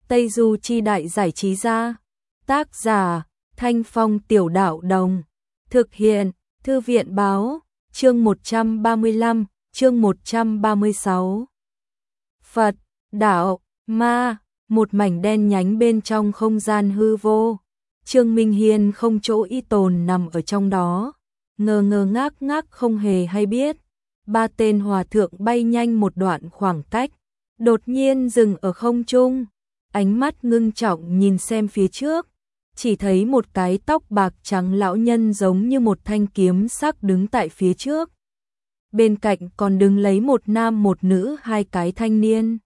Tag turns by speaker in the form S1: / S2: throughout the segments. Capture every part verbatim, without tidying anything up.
S1: Tây Du Chi Đại Giải Trí Gia. Tác giả Thanh Phong Tiểu Đạo Đồng. Thực hiện Thư viện Báo. Chương một trăm ba mươi lăm, chương một trăm ba mươi sáu. Phật, đạo, ma, một mảnh đen nhánh bên trong không gian hư vô. Trương Minh Hiên không chỗ y tồn nằm ở trong đó, ngơ ngơ ngác ngác không hề hay biết. Ba tên hòa thượng bay nhanh một đoạn khoảng cách, đột nhiên dừng ở không trung, ánh mắt ngưng trọng nhìn xem phía trước, chỉ thấy một cái tóc bạc trắng lão nhân giống như một thanh kiếm sắc đứng tại phía trước. Bên cạnh còn đứng lấy một nam một nữ hai cái thanh niên.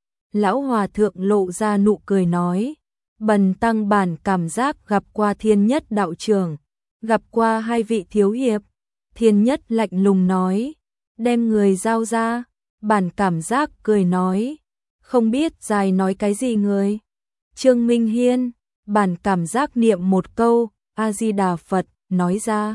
S1: Lão hòa thượng lộ ra nụ cười nói, bần tăng bản cảm giác gặp qua Thiên Nhất đạo trưởng, gặp qua hai vị thiếu hiệp. Thiên Nhất lạnh lùng nói, đem người giao ra. Bản cảm giác cười nói, không biết dài nói cái gì người. Trương Minh Hiên, bản cảm giác niệm một câu, A-di-đà Phật, nói ra.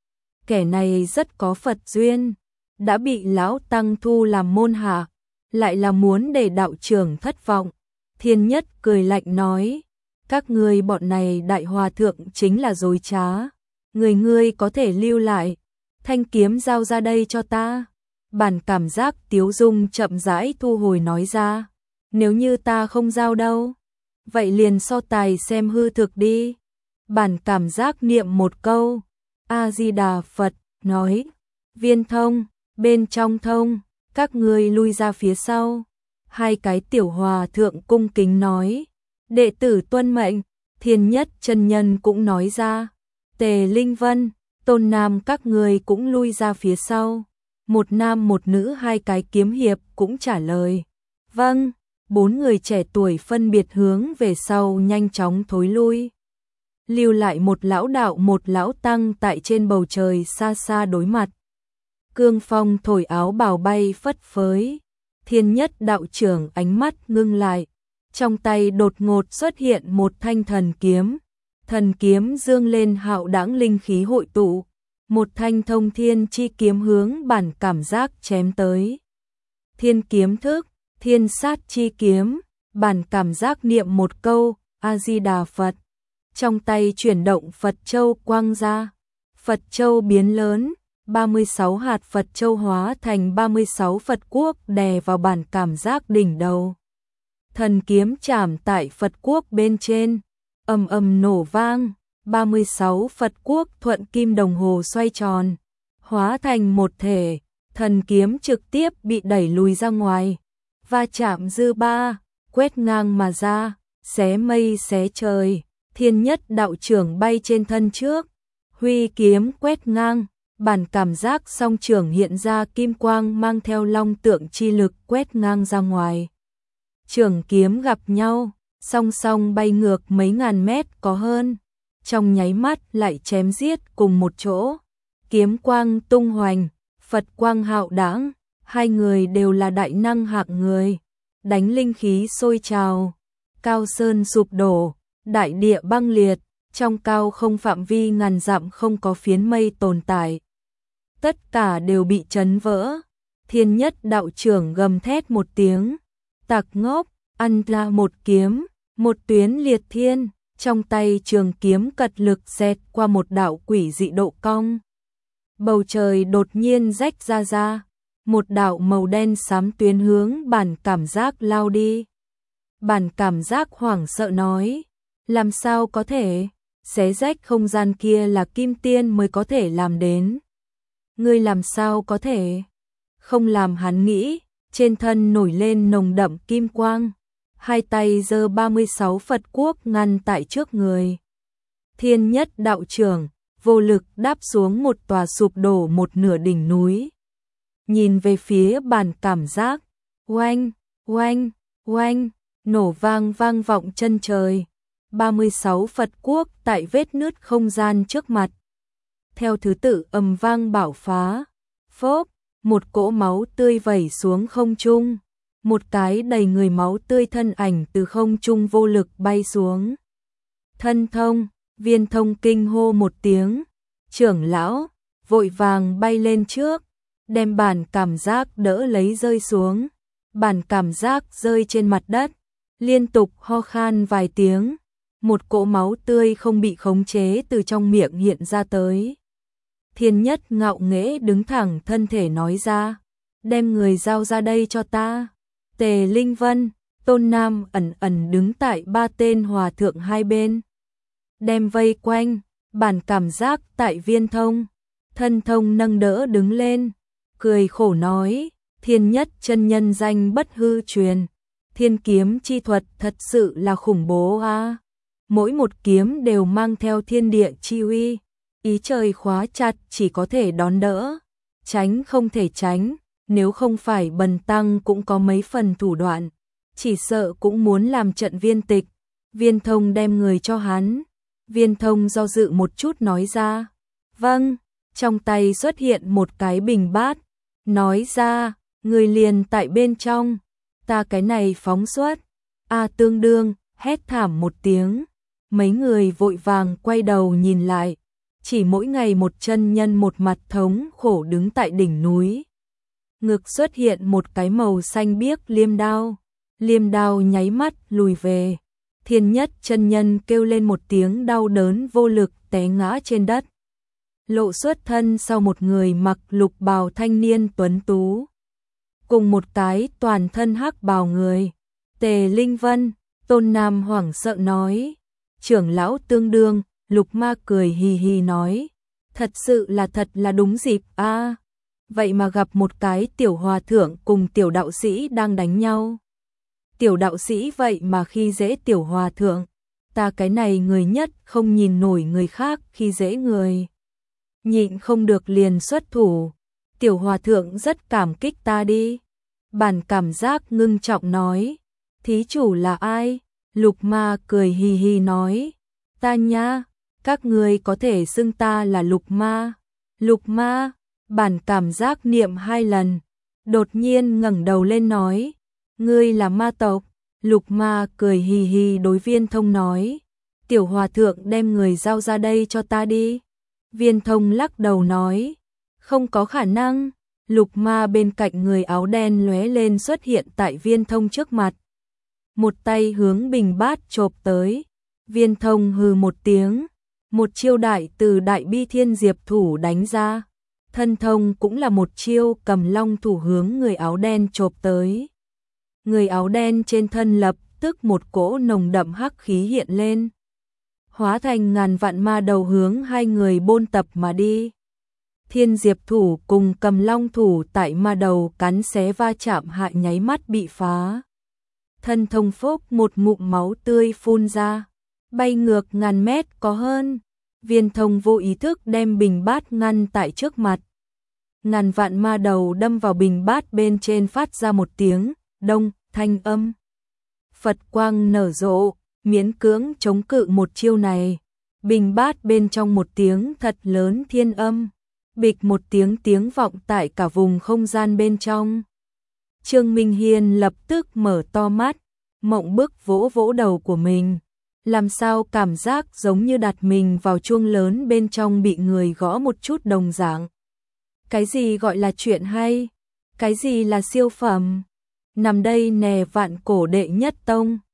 S1: Kẻ này rất có Phật duyên, đã bị lão tăng thu làm môn hạ, lại là muốn để đạo trưởng thất vọng. Thiên Nhất cười lạnh nói, các ngươi bọn này đại hòa thượng chính là dối trá. Người ngươi có thể lưu lại, thanh kiếm giao ra đây cho ta. Bản cảm giác tiếu dung chậm rãi thu hồi nói ra, nếu như ta không giao đâu, vậy liền so tài xem hư thực đi. Bản cảm giác niệm một câu, A-di-đà Phật, nói, viên thông, bên trong thông, các ngươi lui ra phía sau. Hai cái tiểu hòa thượng cung kính nói, đệ tử tuân mệnh. Thiên Nhất chân nhân cũng nói ra, Tề Linh Vân, Tôn Nam các ngươi cũng lui ra phía sau. Một nam một nữ hai cái kiếm hiệp cũng trả lời, vâng. Bốn người trẻ tuổi phân biệt hướng về sau nhanh chóng thối lui, lưu lại một lão đạo một lão tăng tại trên bầu trời xa xa đối mặt. Cương phong thổi áo bào bay phất phới. Thiên Nhất đạo trưởng ánh mắt ngưng lại, trong tay đột ngột xuất hiện một thanh thần kiếm. Thần kiếm dương lên hạo đãng linh khí hội tụ, một thanh thông thiên chi kiếm hướng bản cảm giác chém tới. Thiên kiếm thức, thiên sát chi kiếm. Bản cảm giác niệm một câu, A-di-đà Phật, trong tay chuyển động Phật châu quang ra. Phật châu biến lớn, ba mươi sáu hạt Phật châu hóa thành ba mươi sáu Phật quốc đè vào bản cảm giác đỉnh đầu. Thần kiếm chạm tại Phật quốc bên trên, ầm ầm nổ vang, ba mươi sáu Phật quốc thuận kim đồng hồ xoay tròn, hóa thành một thể. Thần kiếm trực tiếp bị đẩy lùi ra ngoài, va chạm dư ba, quét ngang mà ra, xé mây xé trời. Thiên Nhất đạo trưởng bay trên thân trước, huy kiếm quét ngang, bản cảm giác song trưởng hiện ra kim quang mang theo long tượng chi lực quét ngang ra ngoài. Trưởng kiếm gặp nhau, song song bay ngược mấy ngàn mét có hơn, trong nháy mắt lại chém giết cùng một chỗ. Kiếm quang tung hoành, Phật quang hạo đãng, hai người đều là đại năng hạng người, đánh linh khí sôi trào, cao sơn sụp đổ, đại địa băng liệt, trong cao không phạm vi ngàn dặm không có phiến mây tồn tại. Tất cả đều bị chấn vỡ. Thiên Nhất đạo trưởng gầm thét một tiếng, tặc ngốc, ăn ra một kiếm, một tuyến liệt thiên, trong tay trường kiếm cật lực xẹt qua một đạo quỷ dị độ cong. Bầu trời đột nhiên rách ra ra, một đạo màu đen xám tuyến hướng bản cảm giác lao đi. Bản cảm giác hoảng sợ nói, làm sao có thể, xé rách không gian kia là kim tiên mới có thể làm đến. Ngươi làm sao có thể? Không làm hắn nghĩ, trên thân nổi lên nồng đậm kim quang, hai tay giơ ba mươi sáu Phật quốc ngăn tại trước người. Thiên Nhất đạo trưởng vô lực đáp xuống một tòa sụp đổ một nửa đỉnh núi. Nhìn về phía bản cảm giác, oanh, oanh, oanh, nổ vang vang vọng chân trời. ba mươi sáu Phật quốc tại vết nứt không gian trước mặt, theo thứ tự ầm vang bạo phá. Phốp, một cỗ máu tươi vẩy xuống không trung, một cái đầy người máu tươi thân ảnh từ không trung vô lực bay xuống. Thân thông, viên thông kinh hô một tiếng, trưởng lão, vội vàng bay lên trước, đem bản cảm giác đỡ lấy rơi xuống. Bản cảm giác rơi trên mặt đất, liên tục ho khan vài tiếng, một cỗ máu tươi không bị khống chế từ trong miệng hiện ra tới. Thiên Nhất ngạo nghễ đứng thẳng thân thể nói ra, đem người giao ra đây cho ta. Tề Linh Vân, Tôn Nam ẩn ẩn đứng tại ba tên hòa thượng hai bên. Đem vây quanh, bản cảm giác tại Viên Thông. Thân Thông nâng đỡ đứng lên, cười khổ nói, Thiên Nhất chân nhân danh bất hư truyền. Thiên kiếm chi thuật thật sự là khủng bố a. Mỗi một kiếm đều mang theo thiên địa chi uy, ý trời khóa chặt chỉ có thể đón đỡ, tránh không thể tránh, nếu không phải Bần tăng cũng có mấy phần thủ đoạn, chỉ sợ cũng muốn làm trận viên tịch. Viên Thông đem người cho hắn. Viên Thông do dự một chút nói ra, vâng, trong tay xuất hiện một cái bình bát, nói ra, người liền tại bên trong, ta cái này phóng xuất. A Tương Đương hét thảm một tiếng, mấy người vội vàng quay đầu nhìn lại, chỉ mỗi ngày một chân nhân một mặt thống khổ đứng tại đỉnh núi. Ngực xuất hiện một cái màu xanh biếc liêm đao, liêm đao nháy mắt lùi về. Thiên Nhất chân nhân kêu lên một tiếng đau đớn vô lực té ngã trên đất. Lộ xuất thân sau một người mặc lục bào thanh niên tuấn tú, cùng một cái toàn thân hắc bào người. Tề Linh Vân, Tôn Nam hoảng sợ nói, trưởng lão Tương Đương. Lục Ma cười hì hì nói, thật sự là thật là đúng dịp a. À, vậy mà gặp một cái tiểu hòa thượng cùng tiểu đạo sĩ đang đánh nhau. Tiểu đạo sĩ vậy mà khi dễ tiểu hòa thượng, ta cái này người nhất không nhìn nổi người khác khi dễ người. Nhịn không được liền xuất thủ, tiểu hòa thượng rất cảm kích ta đi. Bản cảm giác ngưng trọng nói, thí chủ là ai? Lục Ma cười hì hì nói, ta nha, các người có thể xưng ta là Lục Ma. Lục Ma, bản cảm giác niệm hai lần, đột nhiên ngẩng đầu lên nói, ngươi là ma tộc. Lục Ma cười hì hì đối Viên Thông nói, tiểu hòa thượng đem người giao ra đây cho ta đi. Viên Thông lắc đầu nói, không có khả năng. Lục Ma bên cạnh người áo đen lóe lên xuất hiện tại Viên Thông trước mặt, một tay hướng bình bát chộp tới. Viên Thông hừ một tiếng, một chiêu đại từ đại bi thiên diệp thủ đánh ra. Thân Thông cũng là một chiêu cầm long thủ hướng người áo đen chộp tới. Người áo đen trên thân lập tức một cỗ nồng đậm hắc khí hiện lên, hóa thành ngàn vạn ma đầu hướng hai người bôn tập mà đi. Thiên diệp thủ cùng cầm long thủ tại ma đầu cắn xé va chạm hạ nháy mắt bị phá. Thân Thông phốc một ngụm máu tươi phun ra, bay ngược ngàn mét có hơn. Viên Thông vô ý thức đem bình bát ngăn tại trước mặt. Ngàn vạn ma đầu đâm vào bình bát bên trên phát ra một tiếng đông thanh âm. Phật quang nở rộ, miễn cưỡng chống cự một chiêu này. Bình bát bên trong một tiếng thật lớn thiên âm, bịch một tiếng tiếng vọng tại cả vùng không gian bên trong. Trương Minh Hiên lập tức mở to mắt, mộng bức vỗ vỗ đầu của mình. Làm sao cảm giác giống như đặt mình vào chuông lớn bên trong bị người gõ một chút đồng dạng. Cái gì gọi là chuyện hay? Cái gì là siêu phẩm? Nằm đây nè vạn cổ đệ nhất tông,